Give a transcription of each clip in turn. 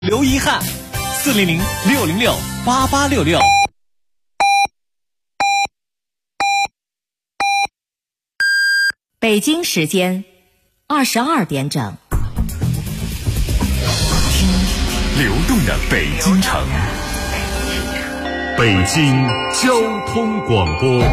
留遗憾，400-606-8866。 北京时间22点整， 听流动的北京城，北京交通广播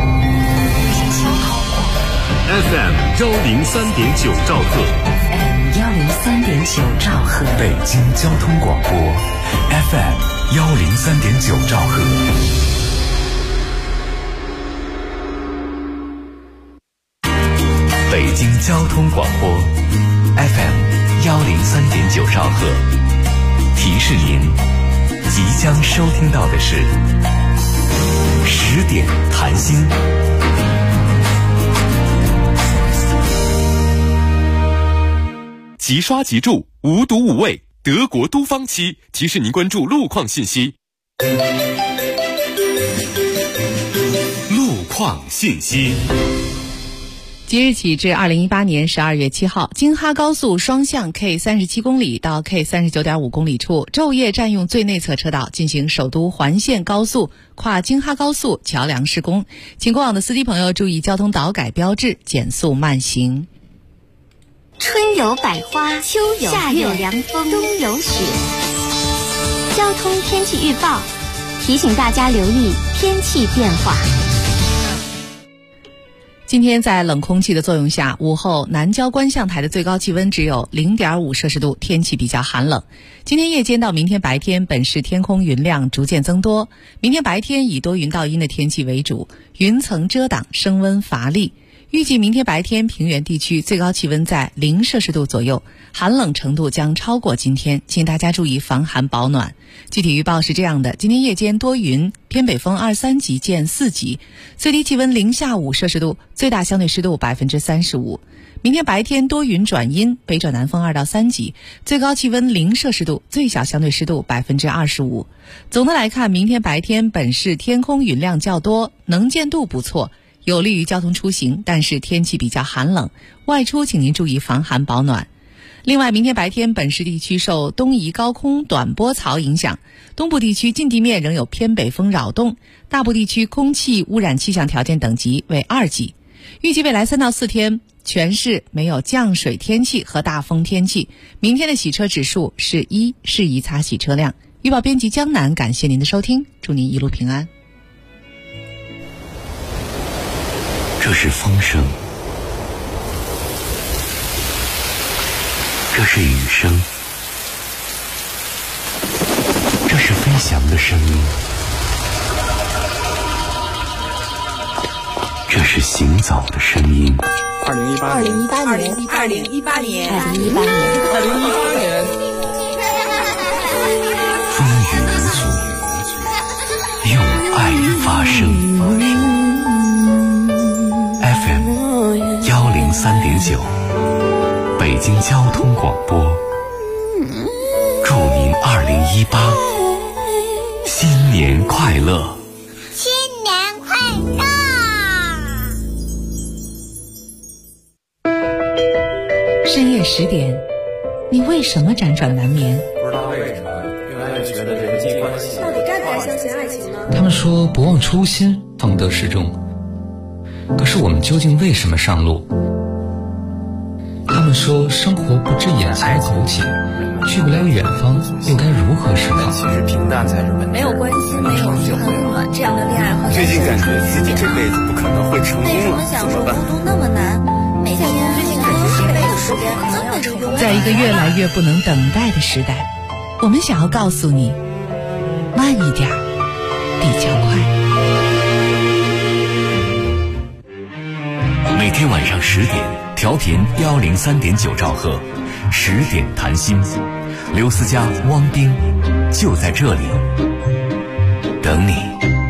FM 103.9兆赫 103.9兆赫， 北京交通广播 FM 103.9兆赫。北京交通广播 FM 103.9兆赫，提示您即将收听到的是10点谈心。 即刷即住，无毒无味，德国都方漆提示您关注路况信息。路况信息。 即日起至2018年12月7号，京哈高速双向 K37公里到 K39.5公里处昼夜占用最内侧车道进行首都环线高速跨京哈高速桥梁施工，请过往的司机朋友注意交通导改标志，减速慢行。 春有百花，秋有夏有凉风，冬有雪。交通天气预报提醒大家留意天气变化。 今天在冷空气的作用下，午后南郊观象台的最高气温只有 0.5 摄氏度，天气比较寒冷。今天夜间到明天白天，本市天空云量逐渐增多，明天白天以多云到阴的天气为主，云层遮挡，升温乏力。预计明天白天平原地区最高气温在0摄氏度左右，寒冷程度将超过今天，请大家注意防寒保暖。具体预报是这样的：今天夜间多云，偏北风2-3级见4级，最低气温0下5摄氏度，最大相对湿度35%。明天白天多云转阴，北转南风2到3级，最高气温0摄氏度，最小相对湿度25%。总的来看，明天白天本市天空云量较多，能见度不错，有利于交通出行，但是天气比较寒冷，外出请您注意防寒保暖。另外，明天白天本市地区受东移高空短波槽影响，东部地区近地面仍有偏北风扰动，大部地区空气污染气象条件等级为2级。预计未来3到4天，全市没有降水天气和大风天气。明天的洗车指数是1，适宜擦洗车辆。预报编辑江南，感谢您的收听，祝您一路平安。 这是风声，这是雨声，这是飞翔的声音，这是行走的声音。 2018年， 风雨无阻，用爱发声。FM 103.9，北京交通广播，祝您2018新年快乐！ 新年快乐！ 深夜10点，你为什么辗转难眠？ 不知道为什么，越来越觉得人际关系到底该不该相信爱情呢？ 他们说不忘初心，方得始终。可是我们究竟为什么上路？他们说生活不止眼前苟且，去不了远方，又该如何是好？ 其实平淡才是本质。 没有关系，没有很温暖，这样的恋爱好像最近感觉自己这辈子不可能会成功了，怎么办？ 孤独那么难，每天最近感觉这辈子时间可能要成功。 在一个越来越不能等待的时代，我们想要告诉你，慢一点，比较快。 每天晚上10点，调频103.9兆赫，10点谈心，刘思佳、汪冰就在这里等你。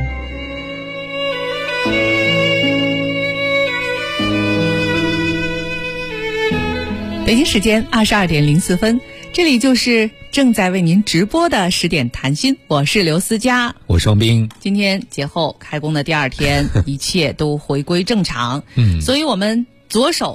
北京时间22点04分，这里就是正在为您直播的10点谈心，我是刘思佳， 我是汪冰。 今天节后开工的第2天，一切都回归正常。所以我们左手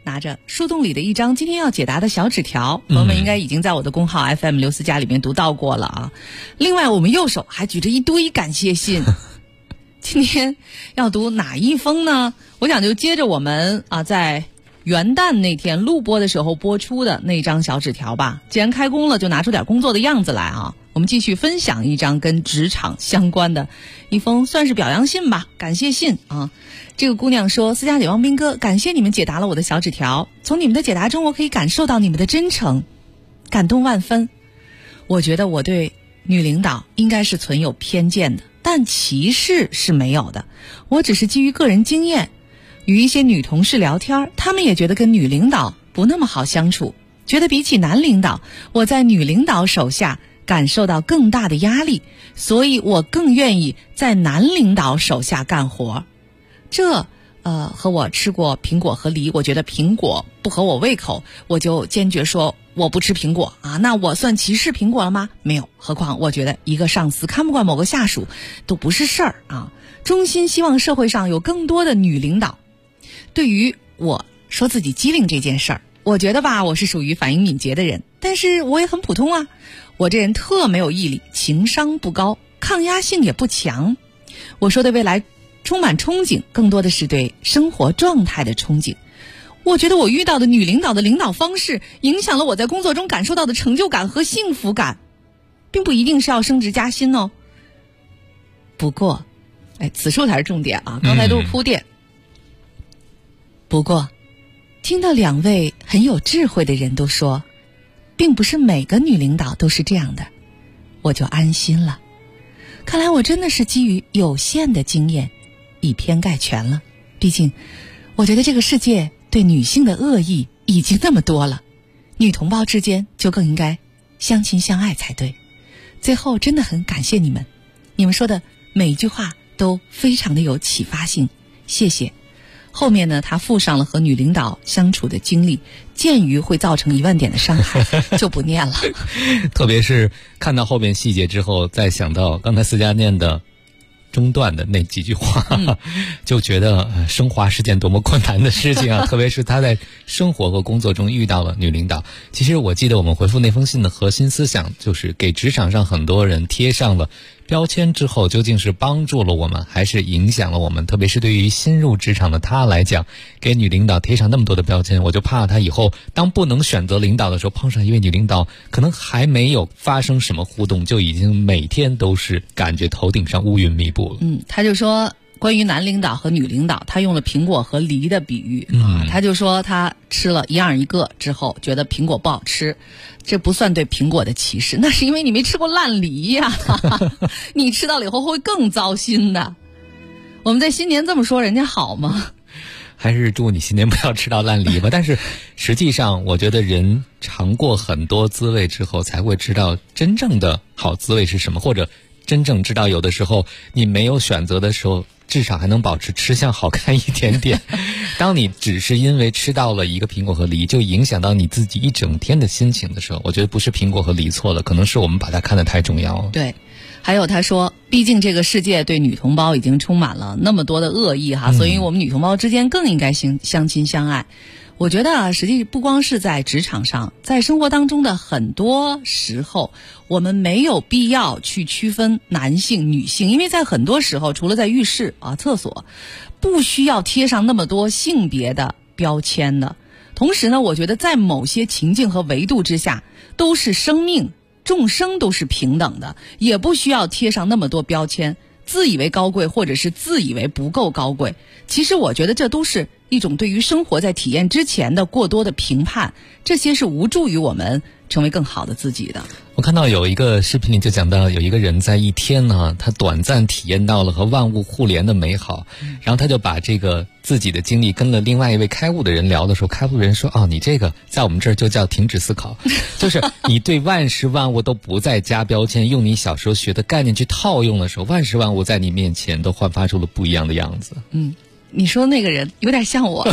拿着树洞里的一张今天要解答的小纸条，朋友们应该已经在我的公号 FM 刘思佳里面读到过了啊。另外我们右手还举着一堆感谢信。今天要读哪一封呢？我想就接着我们在元旦那天录播的时候播出的那张小纸条吧。既然开工了，就拿出点工作的样子来啊。我们继续分享一张跟职场相关的一封算是表扬信吧，感谢信啊。这个姑娘说，思佳姐、汪斌哥，感谢你们解答了我的小纸条，从你们的解答中我可以感受到你们的真诚，感动万分。我觉得我对女领导应该是存有偏见的，但歧视是没有的。我只是基于个人经验，与一些女同事聊天，她们也觉得跟女领导不那么好相处，觉得比起男领导，我在女领导手下感受到更大的压力，所以我更愿意在男领导手下干活。这和我吃过苹果和梨，我觉得苹果不合我胃口，我就坚决说我不吃苹果啊，那我算歧视苹果了吗？没有，何况我觉得一个上司看不惯某个下属都不是事儿啊。衷心希望社会上有更多的女领导。对于我说自己机灵这件事儿，我觉得吧，我是属于反应敏捷的人，但是我也很普通啊。我这人特没有毅力，情商不高，抗压性也不强。我说的未来充满憧憬，更多的是对生活状态的憧憬。我觉得我遇到的女领导的领导方式影响了我在工作中感受到的成就感和幸福感，并不一定是要升职加薪哦。不过此处才是重点啊，刚才都是铺垫。不过听到两位很有智慧的人都说并不是每个女领导都是这样的，我就安心了。看来我真的是基于有限的经验以偏概全了。毕竟我觉得这个世界对女性的恶意已经那么多了，女同胞之间就更应该相亲相爱才对。最后真的很感谢你们，你们说的每一句话都非常的有启发性，谢谢。后面呢，他附上了和女领导相处的经历，鉴于会造成10000点的伤害，就不念了。 特别是看到后面细节之后，再想到刚才思佳念的中段的那几句话，就觉得升华是件多么困难的事情啊！特别是他在生活和工作中遇到了女领导。其实我记得我们回复那封信的核心思想，就是给职场上很多人贴上了标签之后，究竟是帮助了我们还是影响了我们？特别是对于新入职场的他来讲，给女领导贴上那么多的标签，我就怕他以后当不能选择领导的时候，碰上一位女领导，可能还没有发生什么互动，就已经每天都是感觉头顶上乌云密布了。 他就说关于男领导和女领导，他用了苹果和梨的比喻他就说他吃了一样一个之后觉得苹果不好吃，这不算对苹果的歧视，那是因为你没吃过烂梨呀你吃到了以后会更糟心的。我们在新年这么说人家好吗？ 还是祝你新年不要吃到烂梨吧。但是实际上我觉得人尝过很多滋味之后才会知道真正的好滋味是什么，或者真正知道有的时候你没有选择的时候，至少还能保持吃相好看一点点。当你只是因为吃到了一个苹果和梨就影响到你自己一整天的心情的时候，我觉得不是苹果和梨错了，可能是我们把它看得太重要了。 对，还有他说毕竟这个世界对女同胞已经充满了那么多的恶意所以我们女同胞之间更应该相亲相爱。我觉得实际不光是在职场上，在生活当中的很多时候，我们没有必要去区分男性女性，因为在很多时候除了在浴室厕所不需要贴上那么多性别的标签的。同时呢，我觉得在某些情境和维度之下都是生命，众生都是平等的，也不需要贴上那么多标签，自以为高贵或者是自以为不够高贵。其实我觉得这都是一种对于生活在体验之前的过多的评判，这些是无助于我们成为更好的自己的。 我看到有一个视频里就讲到有一个人在一天呢，他短暂体验到了和万物互联的美好，然后他就把这个自己的经历跟了另外一位开悟的人聊的时候，开悟的人说你这个在我们这儿就叫停止思考就是你对万事万物都不再加标签，用你小时候学的概念去套用的时候，万事万物在你面前都焕发出了不一样的样子。 你说那个人有点像我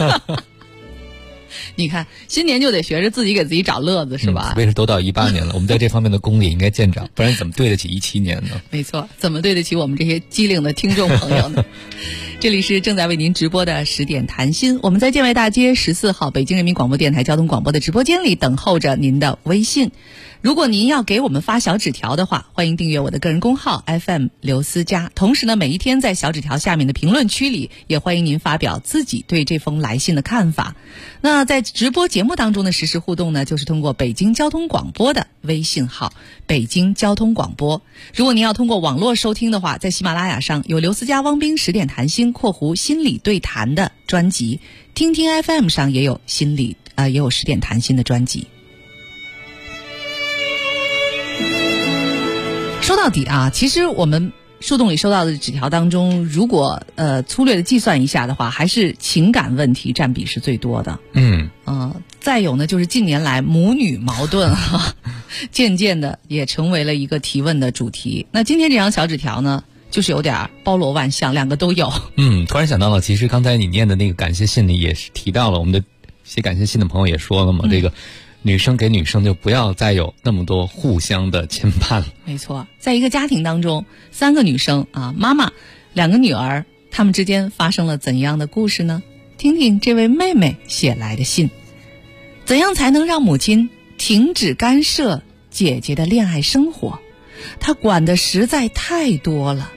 你看新年就得学着自己给自己找乐子是吧？ 特别是都到18年了，我们在这方面的功力应该见长，不然怎么对得起17年呢？ 没错，怎么对得起我们这些机灵的听众朋友呢？ 这里是正在为您直播的10点谈心，我们在建外大街14号北京人民广播电台交通广播的直播间里等候着您的微信。如果您要给我们发小纸条的话，欢迎订阅我的个人公号 FM 刘思佳。同时呢，每一天在小纸条下面的评论区里，也欢迎您发表自己对这封来信的看法。那在直播节目当中的实时互动呢，就是通过北京交通广播的微信号北京交通广播。如果您要通过网络收听的话，在喜马拉雅上有刘思佳汪冰10点谈心（心理对谈）的专辑，听听 FM 上也有也有10点谈心的专辑。说到底啊，其实我们树洞里收到的纸条当中，如果粗略的计算一下的话，还是情感问题占比是最多的。再有呢，就是近年来母女矛盾渐渐的也成为了一个提问的主题。那今天这张小纸条呢，就是有点包罗万象，两个都有。 突然想到了，其实刚才你念的那个感谢信里也是提到了，我们的写感谢信的朋友也说了嘛，这个女生给女生就不要再有那么多互相的牵绊了。 没错，在一个家庭当中，3个女生啊，妈妈2个女儿，她们之间发生了怎样的故事呢？听听这位妹妹写来的信。怎样才能让母亲停止干涉姐姐的恋爱生活？她管得实在太多了。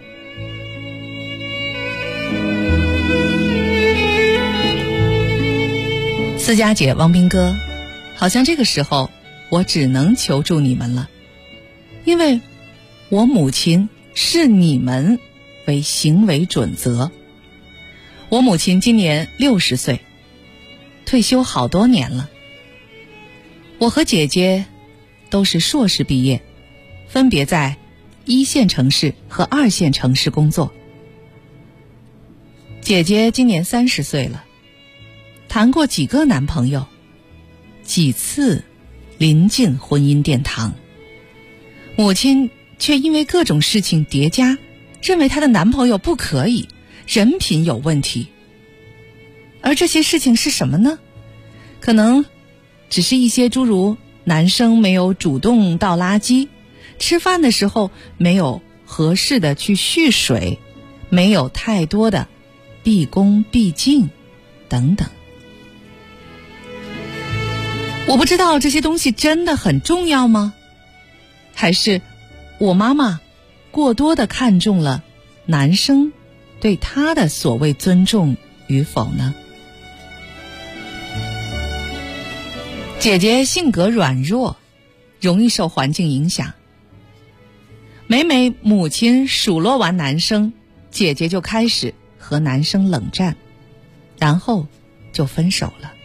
思佳姐、汪斌哥，好像这个时候我只能求助你们了，因为我母亲视你们为行为准则。我母亲今年60岁，退休好多年了。我和姐姐都是硕士毕业，分别在1线城市和2线城市工作。姐姐今年30岁了，谈过几个男朋友，几次临近婚姻殿堂。母亲却因为各种事情叠加，认为她的男朋友不可以，人品有问题。而这些事情是什么呢？可能只是一些诸如男生没有主动倒垃圾，吃饭的时候没有合适的去蓄水，没有太多的毕恭毕敬等等。我不知道这些东西真的很重要吗？还是我妈妈过多的看重了男生对她的所谓尊重与否呢？姐姐性格软弱，容易受环境影响。每母亲数落完男生，姐姐就开始和男生冷战，然后就分手了。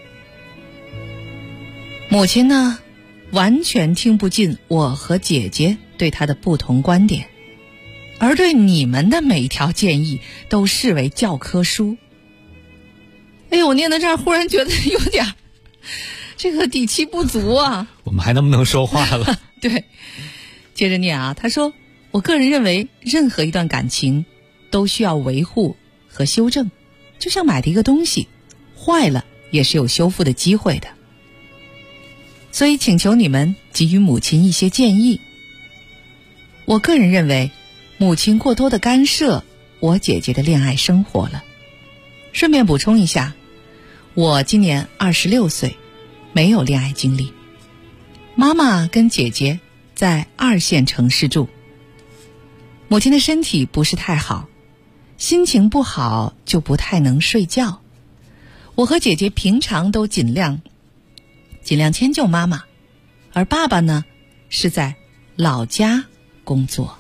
母亲呢，完全听不进我和姐姐对她的不同观点，而对你们的每一条建议都视为教科书。我念到这儿忽然觉得有点这个底气不足啊。 我们还能不能说话了？ 对，接着念啊，他说，我个人认为任何一段感情都需要维护和修正，就像买的一个东西，坏了也是有修复的机会的。所以请求你们给予母亲一些建议。我个人认为，母亲过多的干涉我姐姐的恋爱生活了。顺便补充一下，我今年26岁，没有恋爱经历。妈妈跟姐姐在2线城市住，母亲的身体不是太好，心情不好就不太能睡觉。我和姐姐平常都尽量迁就妈妈，而爸爸呢是在老家工作。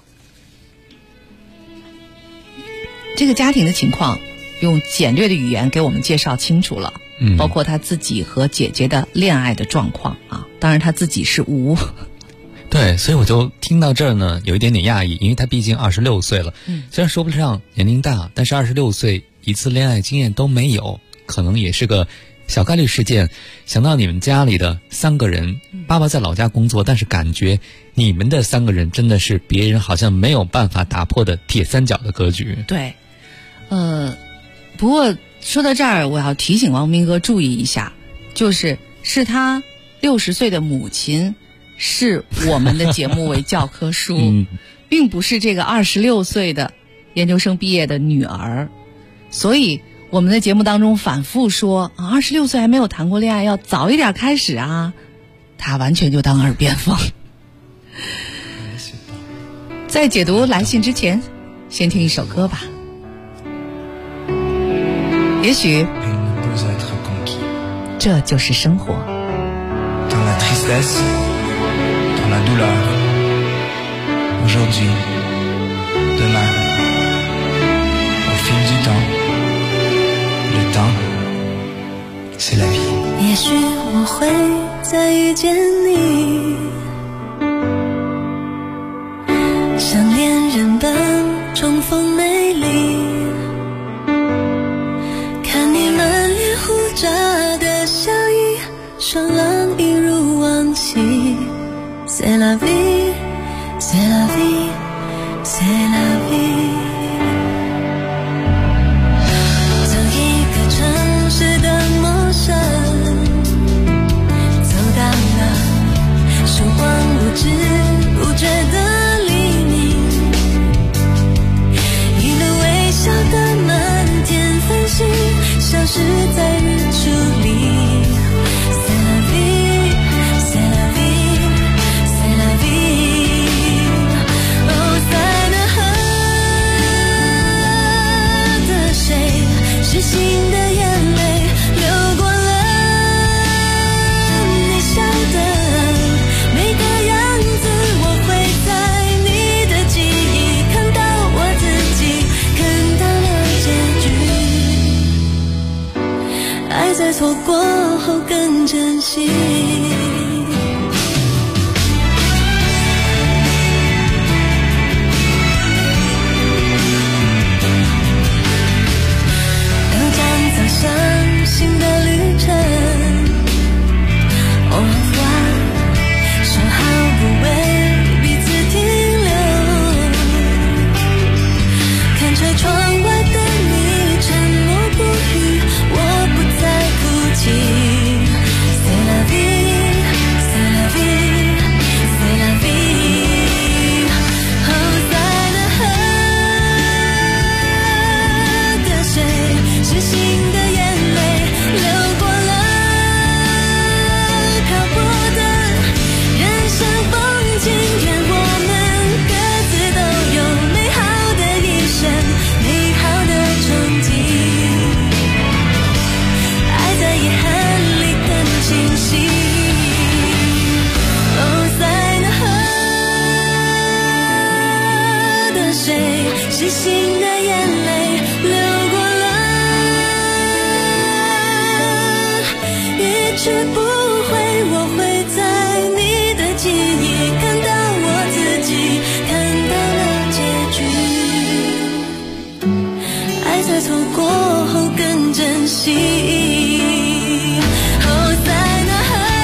这个家庭的情况用简略的语言给我们介绍清楚了，包括他自己和姐姐的恋爱的状况啊，当然他自己是无。 对，所以我就听到这儿呢，有一点点讶异，因为他毕竟26岁了，虽然说不上年龄大，但是26岁一次恋爱经验都没有，可能也是个小概率事件。想到你们家里的3个人，爸爸在老家工作，但是感觉你们的3个人真的是别人好像没有办法打破的铁三角的格局。 对，不过说到这儿，我要提醒王明哥注意一下，是他60岁的母亲视我们的节目为教科书，并不是这个26岁的研究生毕业的女儿。 所以我们在节目当中反复说26岁还没有谈过恋爱，要早一点开始啊，他完全就当耳边风。在解读来信之前，先听一首歌吧。也许这就是生活。 Dans la tristesse, dans la douleur, aujourd'hui, demain, au fil du temps, le temps, c'est la vie. 也许我会再遇见你，像恋人般重逢美丽，看你满脸胡渣的笑意，爽朗一如往昔。C'est la vie, c'est la vie, c'est la vie。 从一个城市的陌生，走到了时光不知不觉的黎明，一路微笑的满天繁星，消失在日出里。是心的眼泪流过了你笑的每个样子，我会在你的记忆看到我自己，看到了结局，爱在错过后更珍惜。新的旅程 Au revoir， 说好不为彼此停留，看着窗外的你沉默不语，我不再哭泣。 C'est la vie, c'est la vie, c'est la vie。 哦，在那河的水是新的眼泪流过了漂泊的人生风景，愿我们各自都有美好的一生，美好的憧憬，爱在遗憾里更清晰。哦，在那河的水是新的眼泪流过了，一去不回，我会在你的记忆看到我自己，看到了结局，爱在错过后更珍惜。哦，在那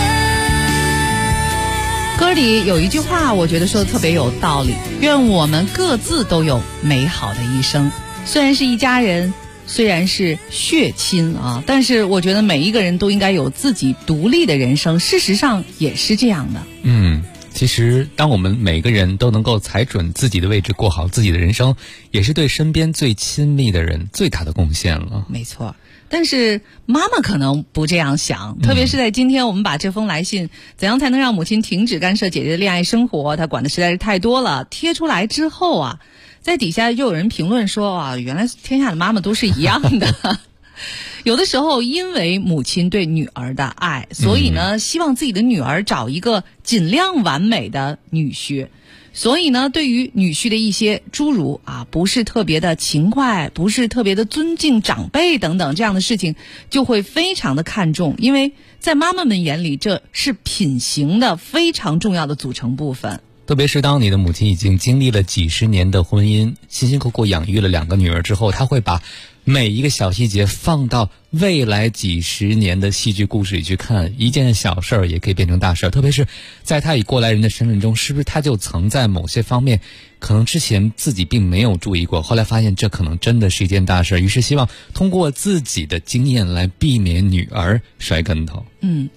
歌里有一句话我觉得说的特别有道理，愿我们各自都有美好的一生。虽然是一家人，虽然是血亲啊，但是我觉得每一个人都应该有自己独立的人生，事实上也是这样的。 其实当我们每个人都能够踩准自己的位置，过好自己的人生，也是对身边最亲密的人最大的贡献了。 没错，但是妈妈可能不这样想，特别是在今天我们把这封来信怎样才能让母亲停止干涉姐姐的恋爱生活，她管的实在是太多了，贴出来之后啊，在底下又有人评论说啊，原来天下的妈妈都是一样的。有的时候因为母亲对女儿的爱，所以呢希望自己的女儿找一个尽量完美的女婿，所以呢对于女婿的一些诸如啊不是特别的勤快，不是特别的尊敬长辈等等这样的事情就会非常的看重，因为在妈妈们眼里这是品行的非常重要的组成部分。 特别是当你的母亲已经经历了几十年的婚姻，辛辛苦苦养育了2个女儿之后，她会把每一个小细节放到未来几十年的戏剧故事里去看，一件小事儿也可以变成大事儿。特别是在她以过来人的身份中，是不是她就曾在某些方面可能之前自己并没有注意过，后来发现这可能真的是一件大事儿，于是希望通过自己的经验来避免女儿摔跟头。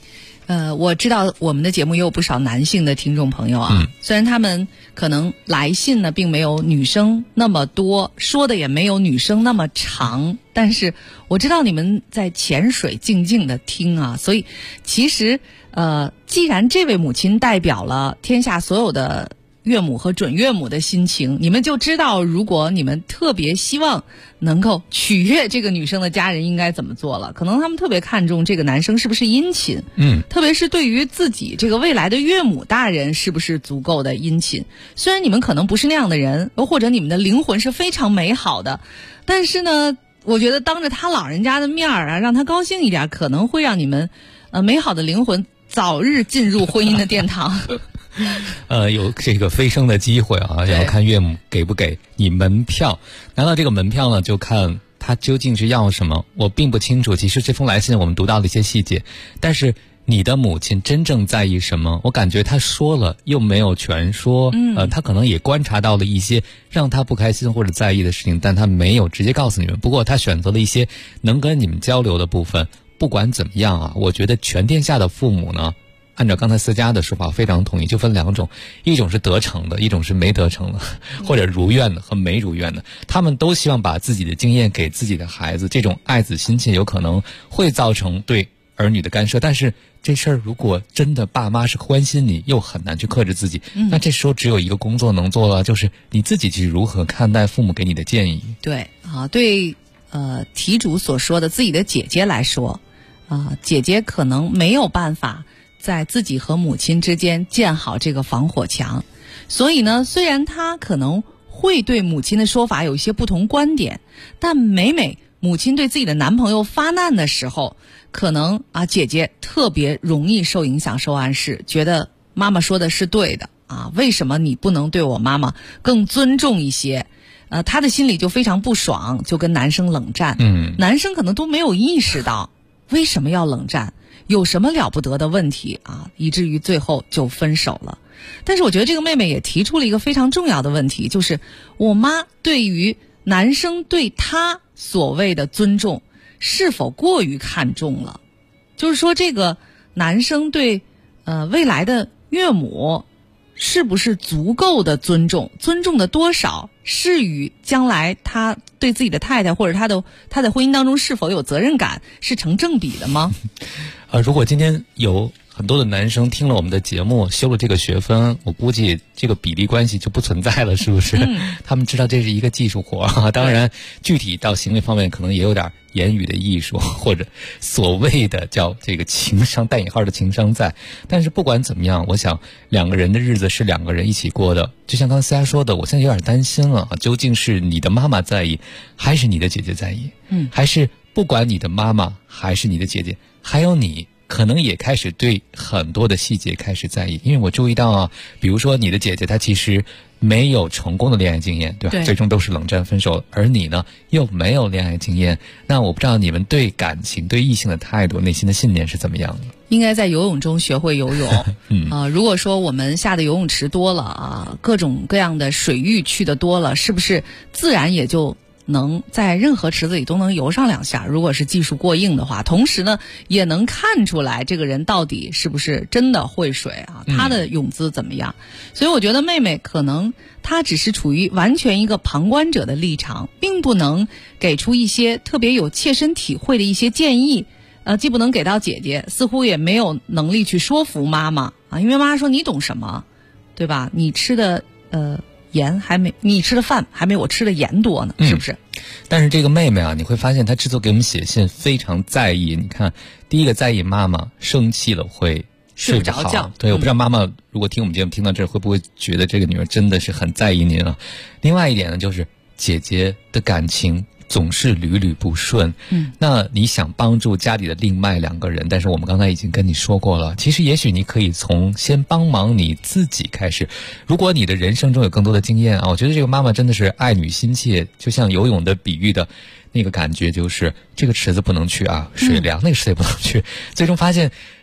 我知道我们的节目也有不少男性的听众朋友啊，虽然他们可能来信呢并没有女生那么多，说的也没有女生那么长，但是我知道你们在潜水静静的听啊，所以其实既然这位母亲代表了天下所有的岳母和准岳母的心情，你们就知道如果你们特别希望能够取悦这个女生的家人应该怎么做了。可能他们特别看重这个男生是不是殷勤，特别是对于自己这个未来的岳母大人是不是足够的殷勤。虽然你们可能不是那样的人，或者你们的灵魂是非常美好的，但是呢我觉得当着他老人家的面啊，让他高兴一点，可能会让你们美好的灵魂早日进入婚姻的殿堂。 有这个飞升的机会啊，要看岳母给不给你门票。拿到这个门票呢，就看他究竟是要什么。我并不清楚，其实这封来信我们读到了一些细节，但是你的母亲真正在意什么？我感觉她说了又没有全说，她可能也观察到了一些让她不开心或者在意的事情，但她没有直接告诉你们。不过她选择了一些能跟你们交流的部分。不管怎么样啊，我觉得全天下的父母呢，按照刚才思佳的说法，非常同意，就分两种，一种是得逞的，一种是没得逞的，或者如愿的和没如愿的。他们都希望把自己的经验给自己的孩子，这种爱子心切有可能会造成对儿女的干涉，但是这事儿如果真的爸妈是关心你，又很难去克制自己，那这时候只有一个工作能做了，就是你自己去如何看待父母给你的建议。 对啊，对题主所说的自己的姐姐来说姐姐可能没有办法在自己和母亲之间建好这个防火墙，所以呢，虽然她可能会对母亲的说法有一些不同观点，但每母亲对自己的男朋友发难的时候，可能姐姐特别容易受影响、受暗示，觉得妈妈说的是对的为什么你不能对我妈妈更尊重一些？她的心里就非常不爽，就跟男生冷战。男生可能都没有意识到为什么要冷战，有什么了不得的问题以至于最后就分手了。但是我觉得这个妹妹也提出了一个非常重要的问题，就是我妈对于男生对她所谓的尊重是否过于看重了，就是说这个男生对未来的岳母是不是足够的尊重，尊重的多少是与将来他对自己的太太或者他在婚姻当中是否有责任感是成正比的吗？ 如果今天有很多的男生听了我们的节目，修了这个学分，我估计这个比例关系就不存在了，是不是？他们知道这是一个技术活当然具体到行为方面可能也有点言语的艺术，或者所谓的叫这个情商带引号的情商在。但是不管怎么样，我想两个人的日子是两个人一起过的，就像刚才思佳说的，我现在有点担心了，究竟是你的妈妈在意，还是你的姐姐在意？还是不管你的妈妈还是你的姐姐，还有你可能也开始对很多的细节开始在意。因为我注意到比如说你的姐姐她其实没有成功的恋爱经验，对吧？最终都是冷战分手，而你呢又没有恋爱经验。那我不知道你们对感情对异性的态度内心的信念是怎么样的？ 应该在游泳中学会游泳如果说我们下的游泳池多了各种各样的水域去的多了，是不是自然也就能在任何池子里都能游上两下，如果是技术过硬的话。同时呢也能看出来这个人到底是不是真的会水他的泳姿怎么样。所以我觉得妹妹可能她只是处于完全一个旁观者的立场，并不能给出一些特别有切身体会的一些建议既不能给到姐姐，似乎也没有能力去说服妈妈因为妈妈说你懂什么，对吧？你吃的你吃的饭还没我吃的盐多呢，是不是？ 但是这个妹妹你会发现她之所以给我们写信非常在意。你看，第一个在意妈妈生气了会睡不着觉。对，我不知道妈妈如果听我们节目听到这儿会不会觉得这个女儿真的是很在意您另外一点呢，就是姐姐的感情总是屡屡不顺那你想帮助家里的另外两个人，但是我们刚才已经跟你说过了，其实也许你可以从先帮忙你自己开始。如果你的人生中有更多的经验我觉得这个妈妈真的是爱女心切，就像游泳的比喻的那个感觉，就是这个池子不能去水凉，那个池子也不能去最终发现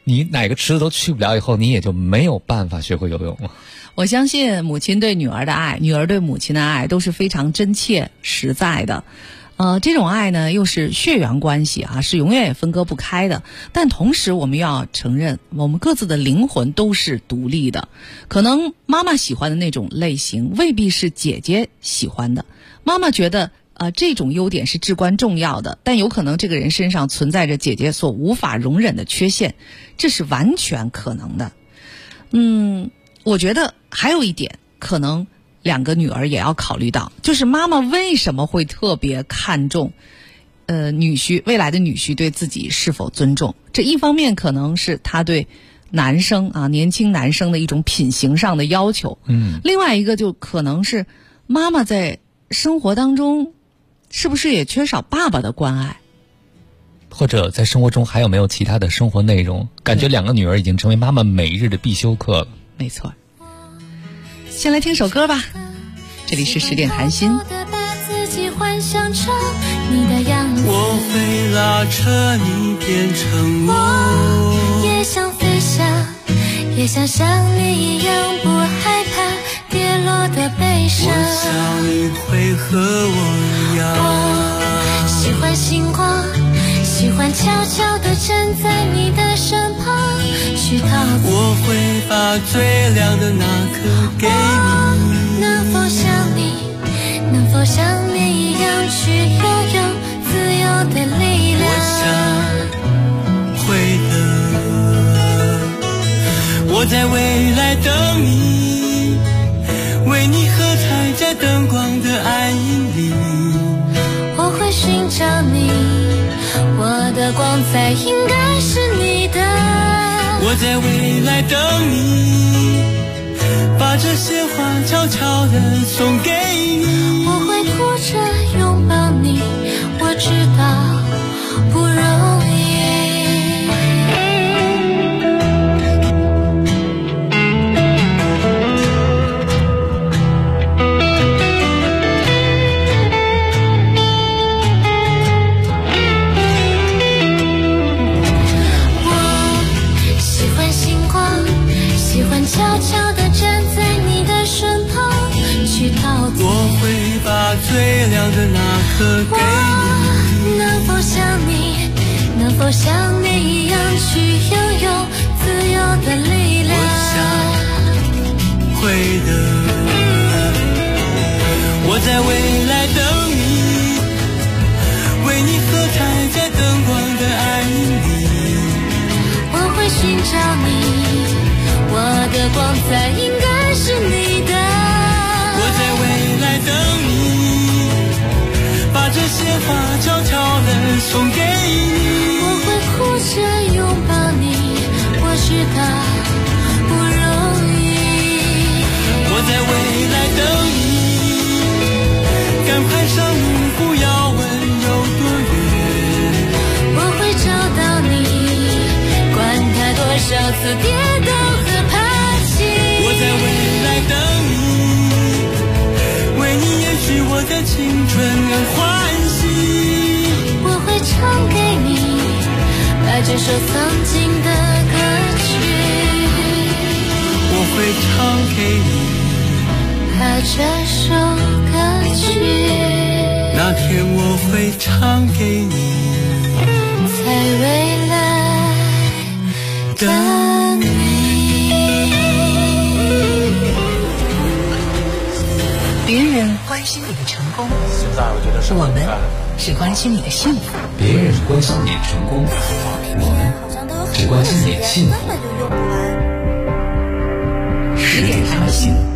你哪个池子都去不了，以后你也就没有办法学会游泳了。 我相信母亲对女儿的爱，女儿对母亲的爱都是非常真切实在的。这种爱呢又是血缘关系啊，是永远也分割不开的。但同时我们要承认，我们各自的灵魂都是独立的。可能妈妈喜欢的那种类型未必是姐姐喜欢的，妈妈觉得这种优点是至关重要的，但有可能这个人身上存在着姐姐所无法容忍的缺陷，这是完全可能的。我觉得还有一点可能两个女儿也要考虑到，就是妈妈为什么会特别看重未来的女婿对自己是否尊重。这一方面可能是她对男生年轻男生的一种品行上的要求，另外一个就可能是妈妈在生活当中是不是也缺少爸爸的关爱， 或者在生活中还有没有其他的生活内容，感觉两个女儿已经成为妈妈每日的必修课了。 没错，先来听首歌吧，这里是10点谈心。 我会拉扯你变成我，也想飞翔，也想像你一样不害怕跌落的悲伤。我想你会和我一样，我喜欢星光，喜欢悄悄地站在你的身旁去逃避。我会把最亮的那颗给你，能否像你，能否像你一样去拥有自由的力量。我想会的，我在未来等你，为你喝彩在灯光的暗影里。我会寻找你，我的光彩应该是你的。我在未来等你，把这些话悄悄地送给你。我会哭着拥抱你，我知道不容易。悄悄地站在你的身旁去逃避。我会把最亮的那颗给你。能否像你，能否像你一样去拥有自由的力量。我想会的，我在未来等你，为你喝彩在灯光的暗影里。我会寻找你，我的光彩应该是你的。我在未来等你，把这些话悄悄地送给你。我会哭着拥抱你，我知道不容易。我在未来等你，赶快上路，不要问有多远。我会找到你，管它多少次跌倒和爬起。我在未来等你，为你延续我的青春而欢喜。我会唱给你，把这首曾经的歌曲。我会唱给你，把这首歌曲。那天我会唱给你，在未来等你。 别人关心你的成功，我们只关心你的幸福。 别人关心你的成功，我们只关心你的幸福。 10点谈心。